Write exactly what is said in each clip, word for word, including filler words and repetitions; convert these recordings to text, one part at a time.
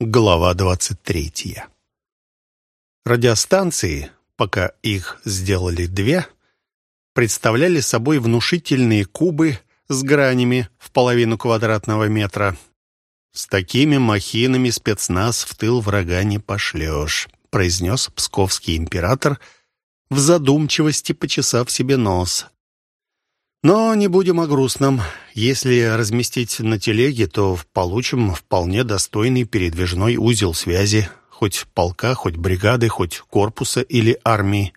Глава двадцать третья. Радиостанции, пока их сделали две, представляли собой внушительные кубы с гранями в половину квадратного метра. «С такими махинами спецназ в тыл врага не пошлешь», произнес псковский император, в задумчивости почесав себе нос. «Но не будем о грустном. Если разместить на телеге, то получим вполне достойный передвижной узел связи, хоть полка, хоть бригады, хоть корпуса или армии».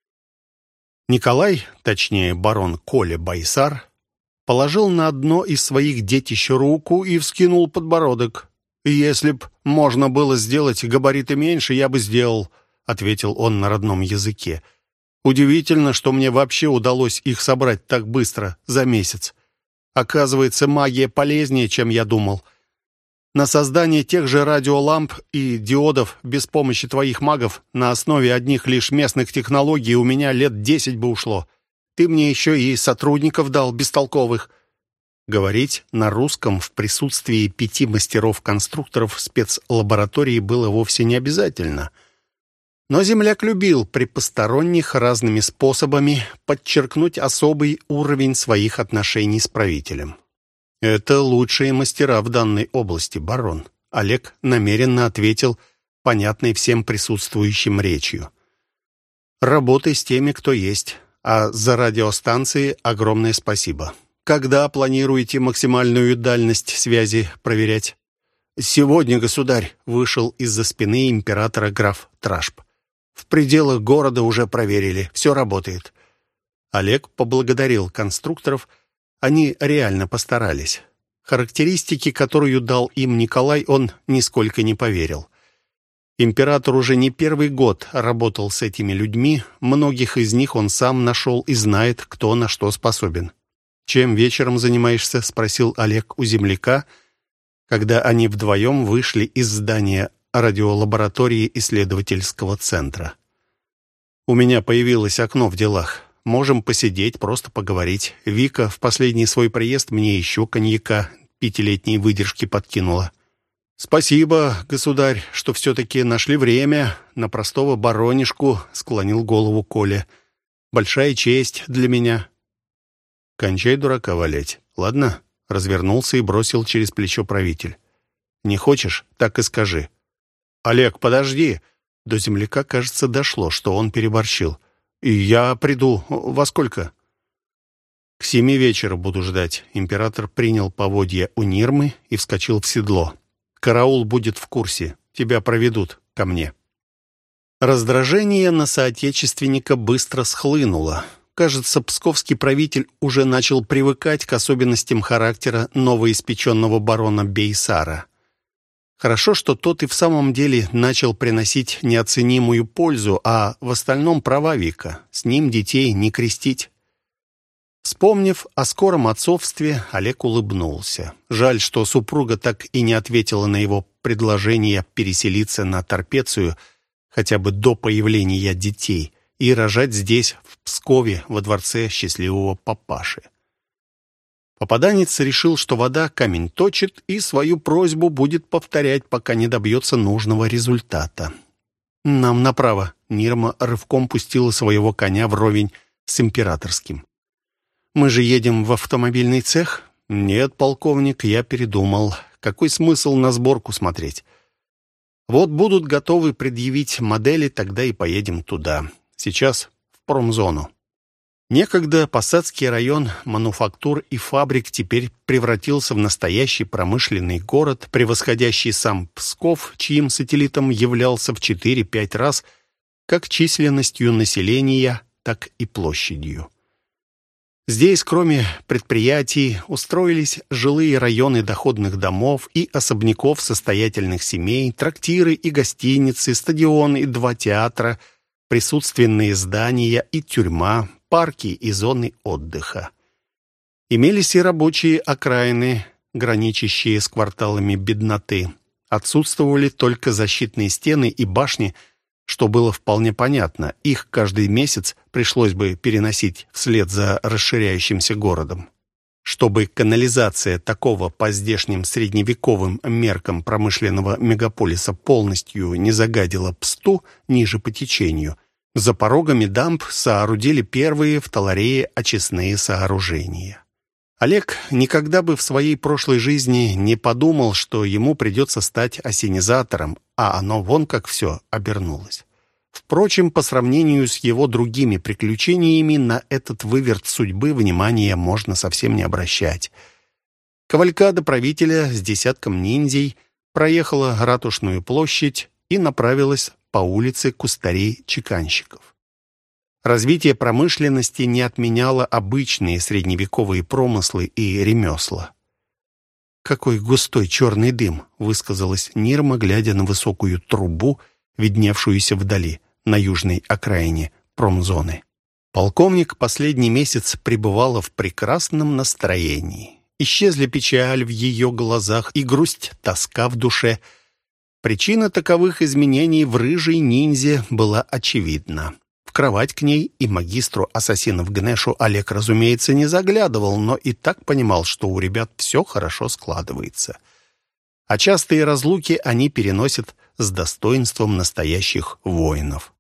Николай, точнее барон Коля Байсар, положил на одно из своих детищ руку и вскинул подбородок. «Если б можно было сделать габариты меньше, я бы сделал», — ответил он на родном языке. «Удивительно, что мне вообще удалось их собрать так быстро, за месяц. Оказывается, магия полезнее, чем я думал. На создание тех же радиоламп и диодов без помощи твоих магов на основе одних лишь местных технологий у меня лет десять бы ушло. Ты мне еще и сотрудников дал бестолковых». Говорить на русском в присутствии пяти мастеров-конструкторов спецлаборатории было вовсе не обязательно. Но земляк любил при посторонних разными способами подчеркнуть особый уровень своих отношений с правителем. «Это лучшие мастера в данной области, барон», — Олег намеренно ответил понятной всем присутствующим речью. «Работай с теми, кто есть, а за радиостанции огромное спасибо. Когда планируете максимальную дальность связи проверять?» «Сегодня, государь», — вышел из-за спины императора граф Трашп. «В пределах города уже проверили, все работает». Олег поблагодарил конструкторов. Они реально постарались. Характеристики, которую дал им Николай, он нисколько не поверил. Император уже не первый год работал с этими людьми, многих из них он сам нашел и знает, кто на что способен. «Чем вечером занимаешься?» — спросил Олег у земляка, когда они вдвоем вышли из здания радиолаборатории исследовательского центра. «У меня появилось окно в делах. Можем посидеть, просто поговорить. Вика в последний свой приезд мне еще коньяка пятилетней выдержки подкинула». «Спасибо, государь, что все-таки нашли время на простого баронишку», — склонил голову Коля. «Большая честь для меня». «Кончай дурака валять, ладно?» — развернулся и бросил через плечо правитель. «Не хочешь? Так и скажи». «Олег, подожди!» До земляка, кажется, дошло, что он переборщил. «И я приду. Во сколько?» «К семи вечера буду ждать». Император принял поводья у Нирмы и вскочил в седло. «Караул будет в курсе. Тебя проведут ко мне». Раздражение на соотечественника быстро схлынуло. Кажется, псковский правитель уже начал привыкать к особенностям характера новоиспеченного барона Бейсара. Хорошо, что тот и в самом деле начал приносить неоценимую пользу, а в остальном права Вика. С ним детей не крестить. Вспомнив о скором отцовстве, Олег улыбнулся. Жаль, что супруга так и не ответила на его предложение переселиться на Торпецию хотя бы до появления детей и рожать здесь, в Пскове, во дворце счастливого папаши. Попаданец решил, что вода камень точит, и свою просьбу будет повторять, пока не добьется нужного результата. «Нам направо». Нирма рывком пустила своего коня вровень с императорским. «Мы же едем в автомобильный цех?» «Нет, полковник, я передумал. Какой смысл на сборку смотреть? Вот будут готовы предъявить модели, тогда и поедем туда. Сейчас в промзону». Некогда Посадский район мануфактур и фабрик теперь превратился в настоящий промышленный город, превосходящий сам Псков, чьим сателлитом являлся в четыре-пять раз как численностью населения, так и площадью. Здесь, кроме предприятий, устроились жилые районы доходных домов и особняков состоятельных семей, трактиры и гостиницы, стадион и два театра, присутственные здания и тюрьма, парки и зоны отдыха. Имелись и рабочие окраины, граничащие с кварталами бедноты. Отсутствовали только защитные стены и башни, что было вполне понятно. Их каждый месяц пришлось бы переносить вслед за расширяющимся городом. Чтобы канализация такого по здешним средневековым меркам промышленного мегаполиса полностью не загадила Псту ниже по течению, за порогами дамб соорудили первые в Таларее очистные сооружения. Олег никогда бы в своей прошлой жизни не подумал, что ему придется стать ассенизатором, а оно вон как все обернулось. Впрочем, по сравнению с его другими приключениями, на этот выверт судьбы внимания можно совсем не обращать. Кавалькада правителя с десятком ниндзей проехала Ратушную площадь и направилась по улице кустарей-чеканщиков. Развитие промышленности не отменяло обычные средневековые промыслы и ремесла. «Какой густой черный дым!» — высказалась Нирма, глядя на высокую трубу, видневшуюся вдали, на южной окраине промзоны. Полковник последний месяц пребывала в прекрасном настроении. Исчезли печаль в ее глазах и грусть, тоска в душе. Причина таковых изменений в рыжей ниндзе была очевидна. В кровать к ней и магистру ассасинов Гнешу Олег, разумеется, не заглядывал, но и так понимал, что у ребят все хорошо складывается. А частые разлуки они переносят с достоинством настоящих воинов.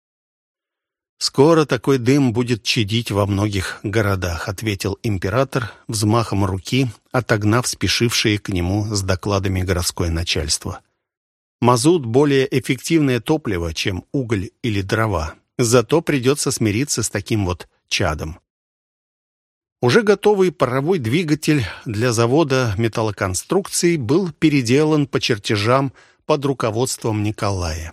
«Скоро такой дым будет чадить во многих городах», — ответил император взмахом руки, отогнав спешившие к нему с докладами городское начальство. «Мазут — более эффективное топливо, чем уголь или дрова. Зато придется смириться с таким вот чадом». Уже готовый паровой двигатель для завода металлоконструкций был переделан по чертежам под руководством Николая.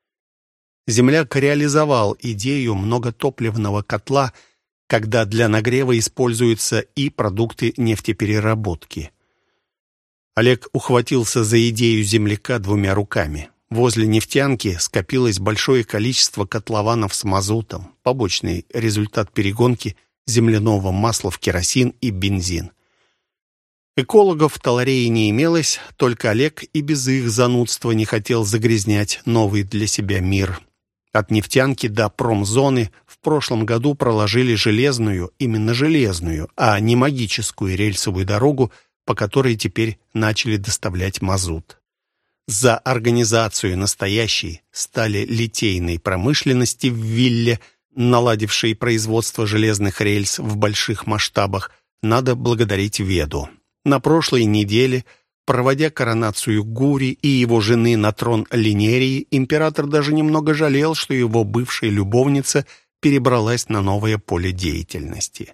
Земляк реализовал идею многотопливного котла, когда для нагрева используются и продукты нефтепереработки. Олег ухватился за идею земляка двумя руками. Возле нефтянки скопилось большое количество котлованов с мазутом, побочный результат перегонки земляного масла в керосин и бензин. Экологов в Таларее не имелось, только Олег и без их занудства не хотел загрязнять новый для себя мир. От нефтянки до промзоны в прошлом году проложили железную, именно железную, а не магическую рельсовую дорогу, по которой теперь начали доставлять мазут. За организацию настоящей сталелитейной промышленности в Вилле, наладившей производство железных рельс в больших масштабах, надо благодарить Веду. На прошлой неделе, проводя коронацию Гури и его жены на трон Линерии, император даже немного жалел, что его бывшая любовница перебралась на новое поле деятельности.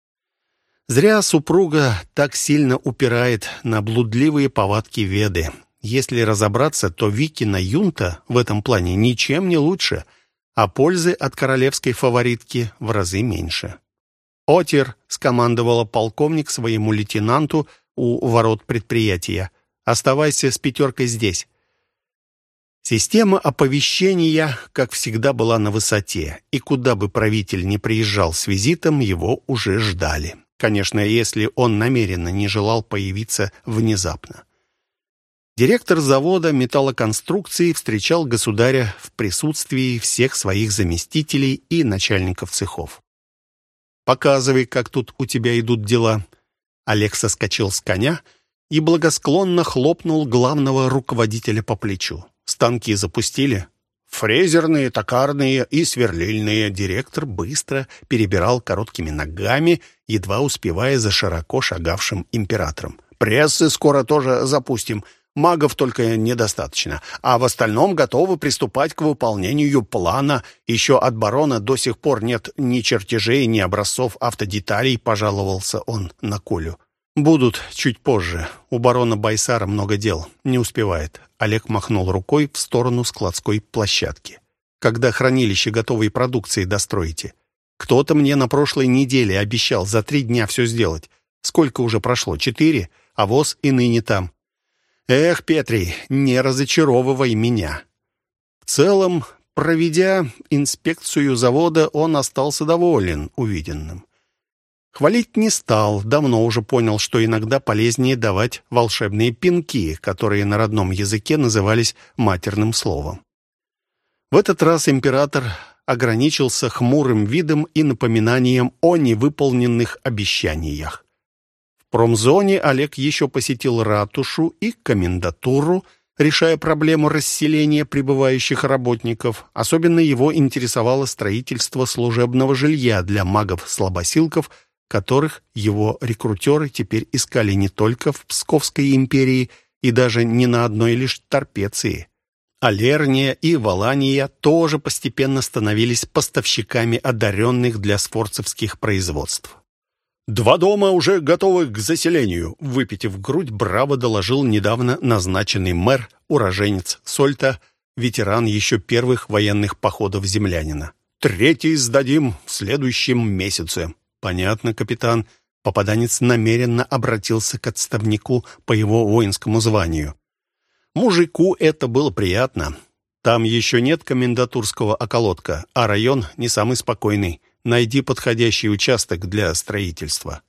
Зря супруга так сильно упирает на блудливые повадки Веды. Если разобраться, то Викина юнта в этом плане ничем не лучше, а пользы от королевской фаворитки в разы меньше. «Отер», — скомандовала полковник своему лейтенанту у ворот предприятия, — «оставайся с пятеркой здесь». Система оповещения, как всегда, была на высоте, и куда бы правитель ни приезжал с визитом, его уже ждали. Конечно, если он намеренно не желал появиться внезапно. Директор завода металлоконструкций встречал государя в присутствии всех своих заместителей и начальников цехов. «Показывай, как тут у тебя идут дела». Олег соскочил с коня и благосклонно хлопнул главного руководителя по плечу. «Станки запустили?» «Фрезерные, токарные и сверлильные». Директор быстро перебирал короткими ногами, едва успевая за широко шагавшим императором. «Прессы скоро тоже запустим. Магов только недостаточно, а в остальном готовы приступать к выполнению плана. Еще от барона до сих пор нет ни чертежей, ни образцов автодеталей», — пожаловался он на Колю. «Будут чуть позже. У барона Байсара много дел. Не успевает». Олег махнул рукой в сторону складской площадки. «Когда хранилище готовой продукции достроите? Кто-то мне на прошлой неделе обещал за три дня все сделать. Сколько уже прошло? Четыре? А воз и ныне там». «Эх, Петрий, не разочаровывай меня». В целом, проведя инспекцию завода, он остался доволен увиденным. Хвалить не стал, давно уже понял, что иногда полезнее давать волшебные пинки, которые на родном языке назывались матерным словом. В этот раз император ограничился хмурым видом и напоминанием о невыполненных обещаниях. В промзоне Олег еще посетил ратушу и комендатуру, решая проблему расселения прибывающих работников. Особенно его интересовало строительство служебного жилья для магов-слабосилков, которых его рекрутеры теперь искали не только в Псковской империи и даже не на одной лишь Тарпеции. Алерния и Валания тоже постепенно становились поставщиками одаренных для сфорцевских производств. «Два дома уже готовы к заселению», — выпитив грудь, браво доложил недавно назначенный мэр, уроженец Сольта, ветеран еще первых военных походов землянина. «Третий сдадим в следующем месяце». «Понятно, капитан». Попаданец намеренно обратился к отставнику по его воинскому званию. Мужику это было приятно. Там еще нет комендатурского околотка, а район не самый спокойный. Найди подходящий участок для строительства.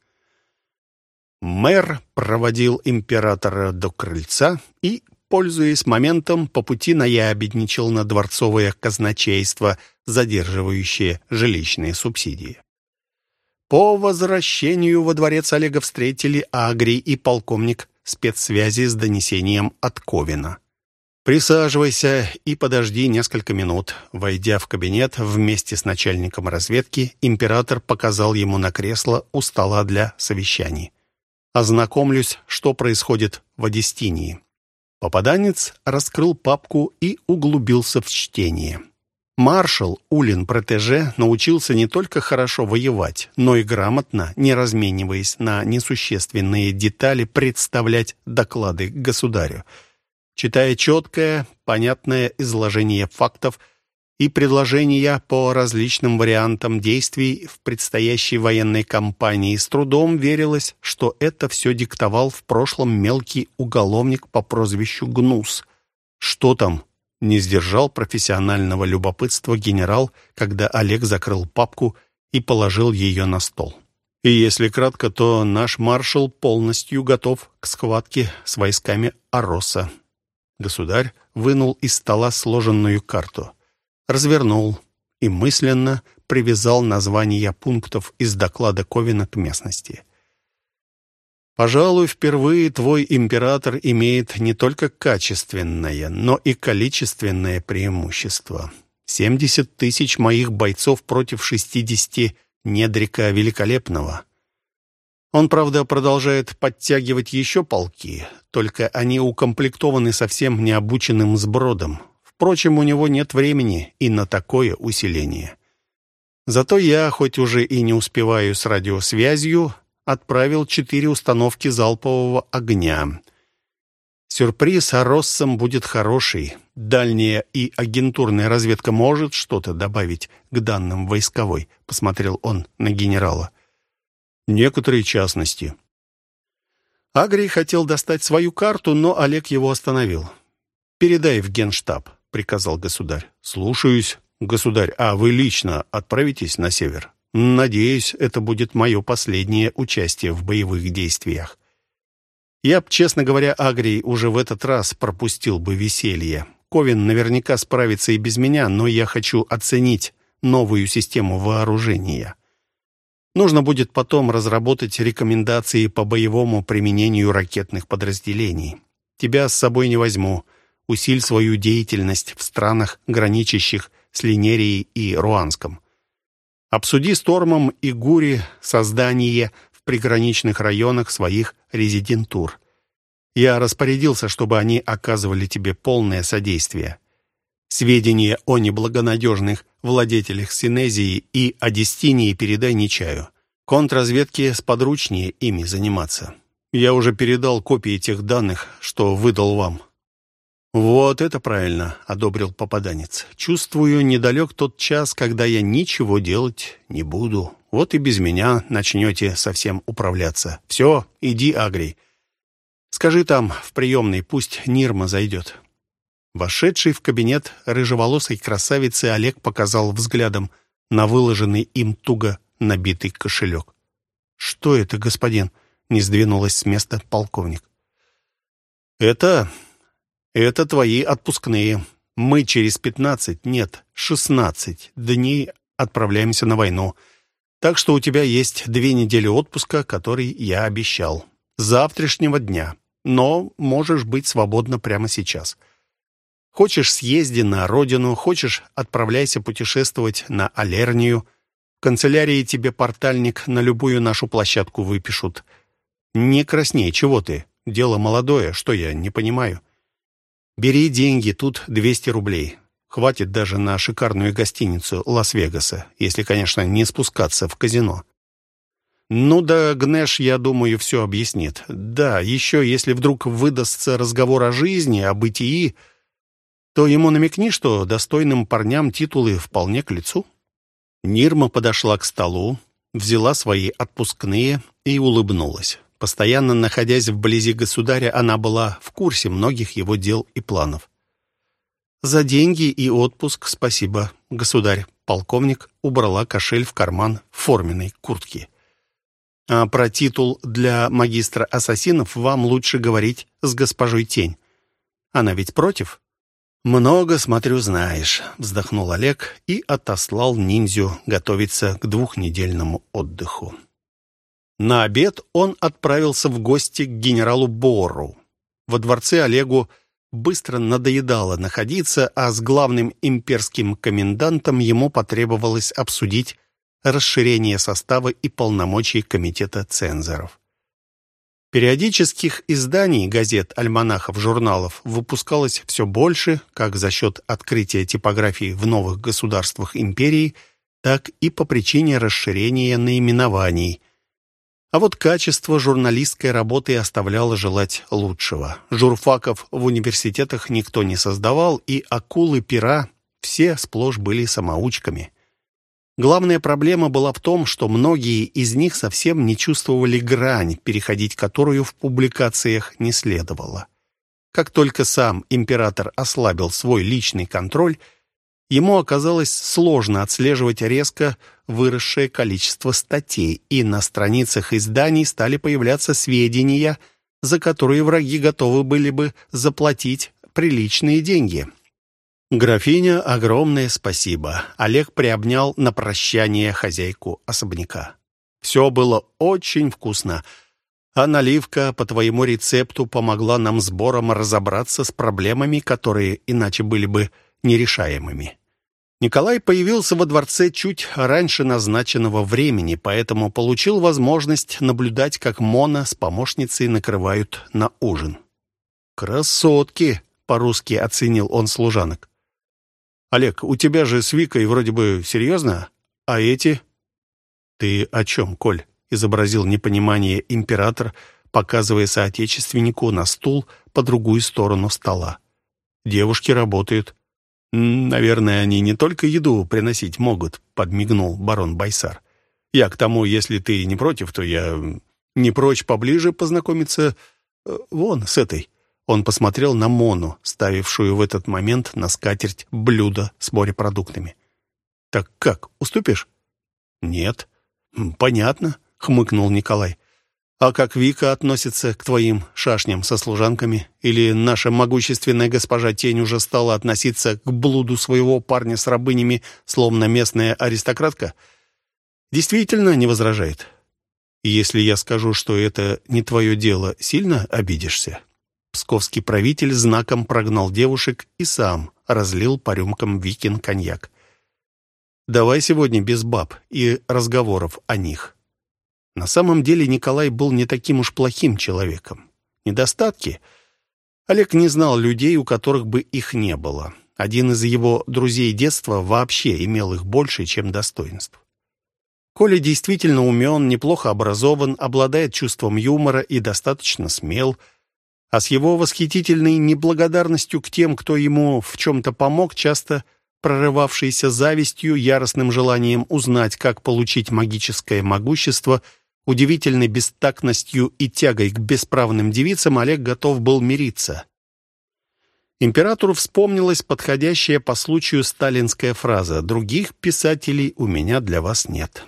Мэр проводил императора до крыльца и, пользуясь моментом, по пути наябедничал на дворцовое казначейство, задерживающее жилищные субсидии. По возвращению во дворец Олега встретили Агрий и полковник спецсвязи с донесением от Ковина. «Присаживайся и подожди несколько минут». Войдя в кабинет вместе с начальником разведки, император показал ему на кресло у стола для совещаний. «Ознакомлюсь, что происходит в Одестинии». Попаданец раскрыл папку и углубился в чтение. Маршал Улин-протеже научился не только хорошо воевать, но и грамотно, не размениваясь на несущественные детали, представлять доклады государю. Читая четкое, понятное изложение фактов и предложения по различным вариантам действий в предстоящей военной кампании, с трудом верилось, что это все диктовал в прошлом мелкий уголовник по прозвищу Гнус. Что там? Не сдержал профессионального любопытства генерал, когда Олег закрыл папку и положил ее на стол. И если кратко, то наш маршал полностью готов к схватке с войсками Ороса. Государь вынул из стола сложенную карту, развернул и мысленно привязал названия пунктов из доклада Ковина к местности. Пожалуй, впервые твой император имеет не только качественное, но и количественное преимущество. семьдесят тысяч моих бойцов против шестидесяти Недрика Великолепного. Он, правда, продолжает подтягивать еще полки, только они укомплектованы совсем необученным сбродом. Впрочем, у него нет времени и на такое усиление. Зато я, хоть уже и не успеваю с радиосвязью, отправил четыре установки залпового огня. Сюрприз Ороссам будет хороший. Дальняя и агентурная разведка может что-то добавить к данным войсковой, посмотрел он на генерала. Некоторые частности. Агрий хотел достать свою карту, но Олег его остановил. «Передай в Генштаб», — приказал государь. «Слушаюсь, государь. А вы лично отправитесь на север?» «Надеюсь, это будет мое последнее участие в боевых действиях. Я б, честно говоря, Агрий уже в этот раз пропустил бы веселье. Ковин наверняка справится и без меня, но я хочу оценить новую систему вооружения. Нужно будет потом разработать рекомендации по боевому применению ракетных подразделений. Тебя с собой не возьму. Усиль свою деятельность в странах, граничащих с Линерией и Руанском. Обсуди с Тормом и Гури создание в приграничных районах своих резидентур. Я распорядился, чтобы они оказывали тебе полное содействие. Сведения о неблагонадежных владетелях Синезии и Одестинии передай Нечаю. Контрразведке сподручнее ими заниматься. Я уже передал копии тех данных, что выдал вам». «Вот это правильно», — одобрил попаданец. «Чувствую, недалек тот час, когда я ничего делать не буду. Вот и без меня начнете совсем управляться. Все, иди, Агрий. Скажи там, в приемной, пусть Нирма зайдет». Вошедший в кабинет рыжеволосой красавицы Олег показал взглядом на выложенный им туго набитый кошелек. «Что это, господин?» — не сдвинулась с места полковник. «Это... это твои отпускные. Мы через пятнадцать, нет, шестнадцать дней отправляемся на войну. Так что у тебя есть две недели отпуска, который я обещал. завтрашнего дня, но можешь быть свободна прямо сейчас. Хочешь, съезди на родину, хочешь, отправляйся путешествовать на Алернию. В канцелярии тебе портальник на любую нашу площадку выпишут. Не красней, чего ты? Дело молодое, что я не понимаю. Бери деньги, тут двести рублей. Хватит даже на шикарную гостиницу Лас-Вегаса, если, конечно, не спускаться в казино. Ну да, Гнеш, я думаю, все объяснит. Да, еще если вдруг выдастся разговор о жизни, о бытии, то ему намекни, что достойным парням титулы вполне к лицу. Нирма подошла к столу, взяла свои отпускные и улыбнулась. Постоянно находясь вблизи государя, она была в курсе многих его дел и планов. «За деньги и отпуск спасибо, государь». Полковник убрала кошель в карман форменной куртки. «А про титул для магистра ассасинов вам лучше говорить с госпожой Тень. Она ведь против?» «Много, смотрю, знаешь», — вздохнул Олег и отослал ниндзю готовиться к двухнедельному отдыху. На обед он отправился в гости к генералу Бору. Во дворце Олегу быстро надоедало находиться, а с главным имперским комендантом ему потребовалось обсудить расширение состава и полномочий комитета цензоров. Периодических изданий, газет, альманахов, журналов выпускалось все больше, как за счет открытия типографий в новых государствах империи, так и по причине расширения наименований. А вот качество журналистской работы оставляло желать лучшего. Журфаков в университетах никто не создавал, и акулы пера все сплошь были самоучками. Главная проблема была в том, что многие из них совсем не чувствовали грань, переходить которую в публикациях не следовало. Как только сам император ослабил свой личный контроль, ему оказалось сложно отслеживать резко выросшее количество статей, и на страницах изданий стали появляться сведения, за которые враги готовы были бы заплатить приличные деньги. «Графиня, огромное спасибо!» Олег приобнял на прощание хозяйку особняка. «Все было очень вкусно, а наливка по твоему рецепту помогла нам с Бором разобраться с проблемами, которые иначе были бы нерешаемыми». Николай появился во дворце чуть раньше назначенного времени, поэтому получил возможность наблюдать, как Мона с помощницей накрывают на ужин. «Красотки!» — по-русски оценил он служанок. «Олег, у тебя же с Викой вроде бы серьезно, а эти...» «Ты о чем, Коль?» — изобразил непонимание император, показывая соотечественнику на стул по другую сторону стола. «Девушки работают». «Наверное, они не только еду приносить могут», — подмигнул барон Байсар. «Я к тому, если ты не против, то я не прочь поближе познакомиться э, вон с этой». Он посмотрел на Мону, ставившую в этот момент на скатерть блюдо с морепродуктами. «Так как, уступишь?» «Нет». «Понятно», — хмыкнул Николай. «А как Вика относится к твоим шашням со служанками? Или наша могущественная госпожа Тень уже стала относиться к блуду своего парня с рабынями, словно местная аристократка? Действительно не возражает? Если я скажу, что это не твое дело, сильно обидишься?» Псковский правитель знаком прогнал девушек и сам разлил по рюмкам Викин коньяк. «Давай сегодня без баб и разговоров о них». На самом деле Николай был не таким уж плохим человеком. Недостатки? Олег не знал людей, у которых бы их не было. Один из его друзей детства вообще имел их больше, чем достоинств. Коля действительно умен, неплохо образован, обладает чувством юмора и достаточно смел, а с его восхитительной неблагодарностью к тем, кто ему в чем-то помог, часто прорывавшейся завистью, яростным желанием узнать, как получить магическое могущество, удивительной бестактностью и тягой к бесправным девицам, Олег готов был мириться. Императору вспомнилась подходящая по случаю сталинская фраза «Других писателей у меня для вас нет».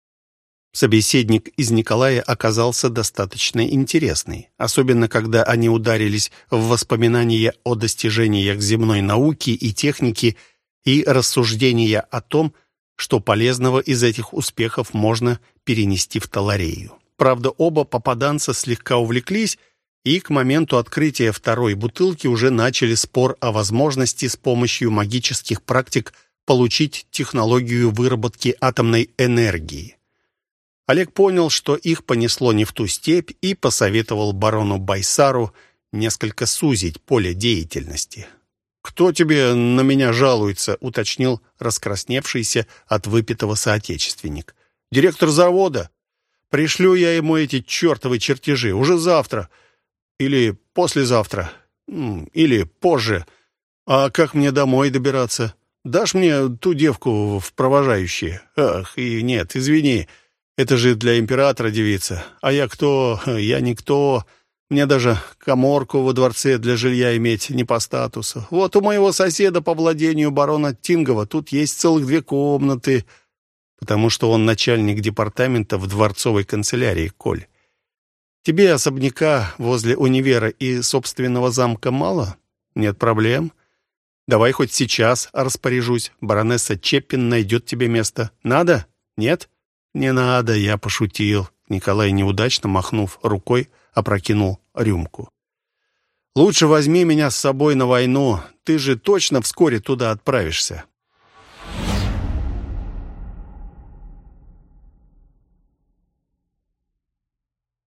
Собеседник из Николая оказался достаточно интересный, особенно когда они ударились в воспоминания о достижениях земной науки и техники и рассуждения о том, что полезного из этих успехов можно перенести в Таларею. Правда, оба попаданца слегка увлеклись, и к моменту открытия второй бутылки уже начали спор о возможности с помощью магических практик получить технологию выработки атомной энергии. Олег понял, что их понесло не в ту степь, и посоветовал барону Байсару несколько сузить поле деятельности. «Кто тебе на меня жалуется?» — уточнил раскрасневшийся от выпитого соотечественник. «Директор завода. Пришлю я ему эти чертовы чертежи уже завтра. Или послезавтра. Или позже. А как мне домой добираться? Дашь мне ту девку в провожающие? Ах, и нет, извини. Это же для императора девица. А я кто? Я никто. Мне даже каморку во дворце для жилья иметь не по статусу. Вот у моего соседа по владению барона Тингова тут есть целых две комнаты, потому что он начальник департамента в дворцовой канцелярии, Коль. Тебе особняка возле универа и собственного замка мало? Нет проблем. Давай хоть сейчас распоряжусь. Баронесса Чеппин найдет тебе место. Надо? Нет? Не надо, я пошутил. Николай, неудачно махнув рукой, опрокинул рюмку. «Лучше возьми меня с собой на войну. Ты же точно вскоре туда отправишься?»